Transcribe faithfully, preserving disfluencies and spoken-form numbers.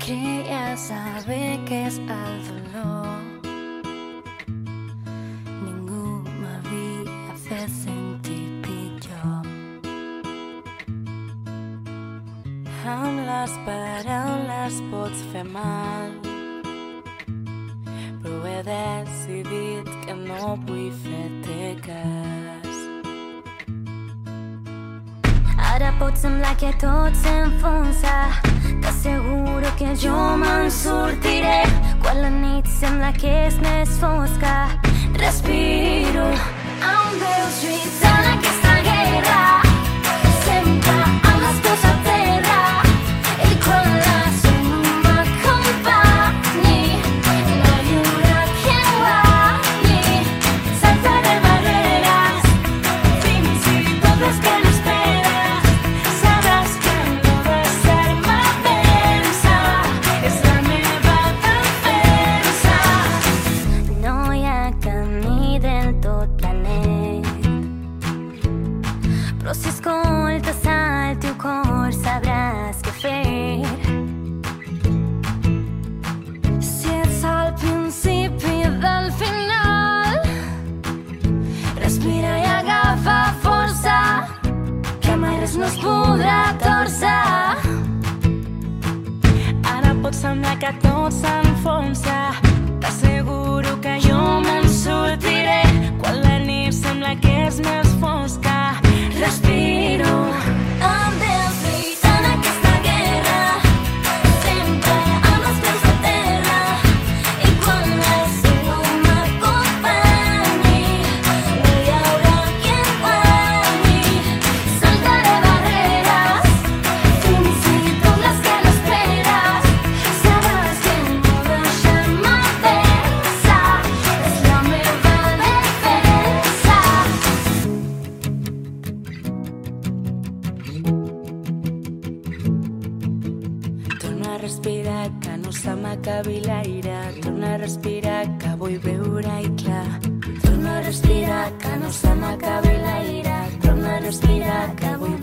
Creia saber què és el dolor. Ningú m'havia fet sentir pitjor. Amb les paraules pots fer mal, però he decidit que no vull fer-te cas. Ara pot semblar que tot s'enfonsa, t'asseguro que jo me'n sortiré. Quan la nit sembla que és més fosca, respiro. Em veus lluitant aquesta guerra, sempre amb les peus a terra. I quan la son no m'acompanyi, no hi haurà qui em guanyi. Saltaré barreres fins i tot les que no esperes. Sabràs que no deixar-me vèncer és la meva defensa. No hi ha camí del tot planet, però si escoltes el teu cor sabràs què fer. Si ets al principi del final, respira i agafa força, que mai res no es podrà torcer. Ara pot semblar que tot s'enfonsa, t'asseguro que jo me'n sortiré. Quan la nit sembla que és més fosca, respiro. Em veus lluitant aquesta guerra, sempre amb els peus a terra. I quan la son no m'acompanyi, no hi haurà qui em guanyi. Saltaré barreres fins i tot les que no esperes. Sabràs que no deixar-me vèncer és la meva defensa. Torna a respirar, que no se m'acabi l'aire. Torna a respirar, que vull veure-hi clar. Torna a respirar, que no se m'acabi l'aire. Torna a respirar, que vull